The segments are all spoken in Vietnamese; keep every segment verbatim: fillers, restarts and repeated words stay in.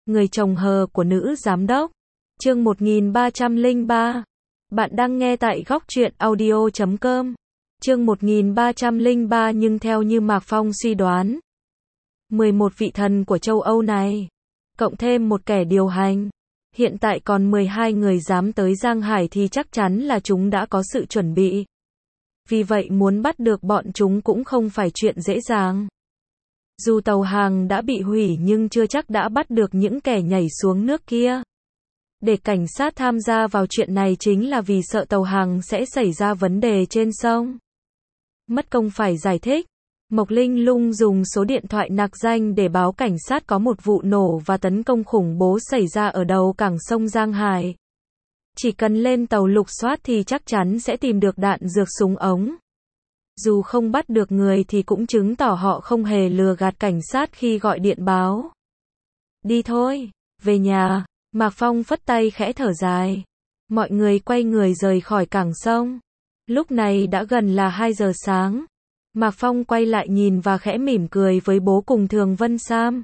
Người chồng hờ của nữ giám đốc. Chương một nghìn ba trăm lẻ ba. Bạn đang nghe tại góc truyện audio chấm com. Chương một nghìn ba trăm lẻ ba. Nhưng theo như Mạc Phong suy đoán, mười một vị thần của châu Âu này, cộng thêm một kẻ điều hành, hiện tại còn mười hai người dám tới Giang Hải thì chắc chắn là chúng đã có sự chuẩn bị. Vì vậy muốn bắt được bọn chúng cũng không phải chuyện dễ dàng. Dù tàu hàng đã bị hủy nhưng chưa chắc đã bắt được những kẻ nhảy xuống nước kia. Để cảnh sát tham gia vào chuyện này chính là vì sợ tàu hàng sẽ xảy ra vấn đề trên sông. Mất công phải giải thích. Mộc Linh Lung dùng số điện thoại nặc danh để báo cảnh sát có một vụ nổ và tấn công khủng bố xảy ra ở đầu cảng sông Giang Hải. Chỉ cần lên tàu lục soát thì chắc chắn sẽ tìm được đạn dược súng ống. Dù không bắt được người thì cũng chứng tỏ họ không hề lừa gạt cảnh sát khi gọi điện báo. Đi thôi, về nhà. Mạc Phong phất tay khẽ thở dài. Mọi người quay người rời khỏi cảng sông. Lúc này đã gần là hai giờ sáng. Mạc Phong quay lại nhìn và khẽ mỉm cười với bố cùng Thường Vân Sam.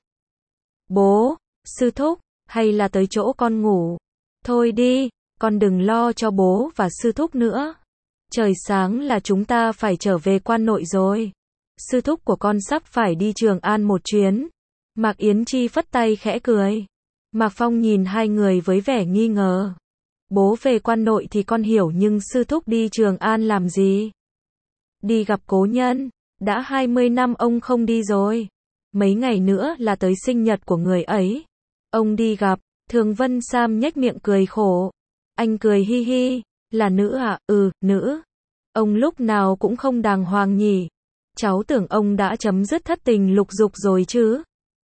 Bố, sư thúc, hay là tới chỗ con ngủ? Thôi đi, con đừng lo cho bố và sư thúc nữa. Trời sáng là chúng ta phải trở về Quan Nội rồi. Sư thúc của con sắp phải đi Trường An một chuyến. Mạc Yến Chi phất tay khẽ cười. Mạc Phong nhìn hai người với vẻ nghi ngờ. Bố về Quan Nội thì con hiểu, nhưng sư thúc đi Trường An làm gì? Đi gặp cố nhân. Đã hai mươi năm ông không đi rồi. Mấy ngày nữa là tới sinh nhật của người ấy. Ông đi gặp. Thường Vân Sam nhếch miệng cười khổ. Anh cười hi hi. Là nữ à? Ừ, nữ. Ông lúc nào cũng không đàng hoàng nhỉ. Cháu tưởng ông đã chấm dứt thất tình lục dục rồi chứ.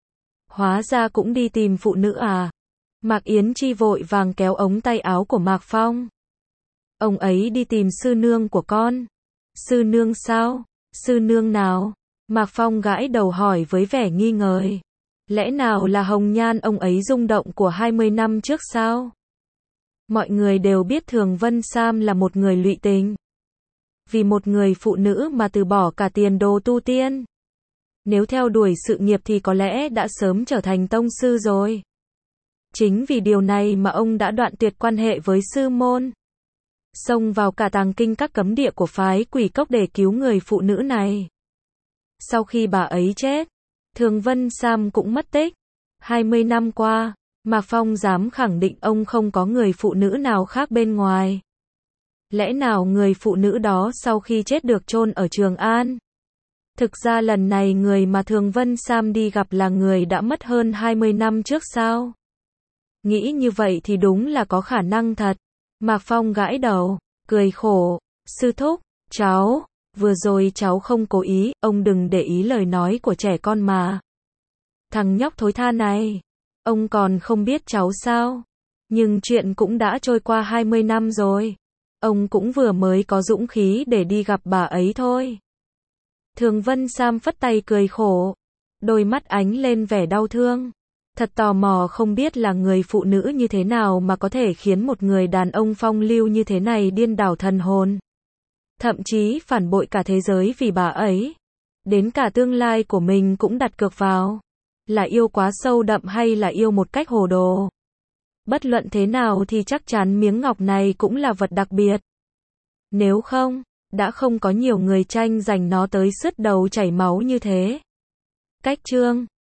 Hóa ra cũng đi tìm phụ nữ à? Mạc Yến Chi vội vàng kéo ống tay áo của Mạc Phong. Ông ấy đi tìm sư nương của con. Sư nương sao? Sư nương nào? Mạc Phong gãi đầu hỏi với vẻ nghi ngờ. Lẽ nào là hồng nhan ông ấy rung động của hai mươi năm trước sao? Mọi người đều biết Thường Vân Sam là một người lụy tình. Vì một người phụ nữ mà từ bỏ cả tiền đồ tu tiên. Nếu theo đuổi sự nghiệp thì có lẽ đã sớm trở thành tông sư rồi. Chính vì điều này mà ông đã đoạn tuyệt quan hệ với sư môn. Xông vào cả tàng kinh các cấm địa của phái Quỷ Cốc để cứu người phụ nữ này. Sau khi bà ấy chết, Thường Vân Sam cũng mất tích. hai mươi năm qua, Mạc Phong dám khẳng định ông không có người phụ nữ nào khác bên ngoài. Lẽ nào người phụ nữ đó sau khi chết được chôn ở Trường An? Thực ra lần này người mà Thường Vân Sam đi gặp là người đã mất hơn hai mươi năm trước sao? Nghĩ như vậy thì đúng là có khả năng thật. Mạc Phong gãi đầu, cười khổ. Sư thúc, cháu, vừa rồi cháu không cố ý, ông đừng để ý lời nói của trẻ con mà. Thằng nhóc thối tha này, ông còn không biết cháu sao? Nhưng chuyện cũng đã trôi qua hai mươi năm rồi. Ông cũng vừa mới có dũng khí để đi gặp bà ấy thôi. Thường Vân Sam phất tay cười khổ. Đôi mắt ánh lên vẻ đau thương. Thật tò mò không biết là người phụ nữ như thế nào mà có thể khiến một người đàn ông phong lưu như thế này điên đảo thần hồn. Thậm chí phản bội cả thế giới vì bà ấy. Đến cả tương lai của mình cũng đặt cược vào. Là yêu quá sâu đậm hay là yêu một cách hồ đồ. Bất luận thế nào thì chắc chắn miếng ngọc này cũng là vật đặc biệt. Nếu không, đã không có nhiều người tranh giành nó tới sứt đầu chảy máu như thế. Cách chương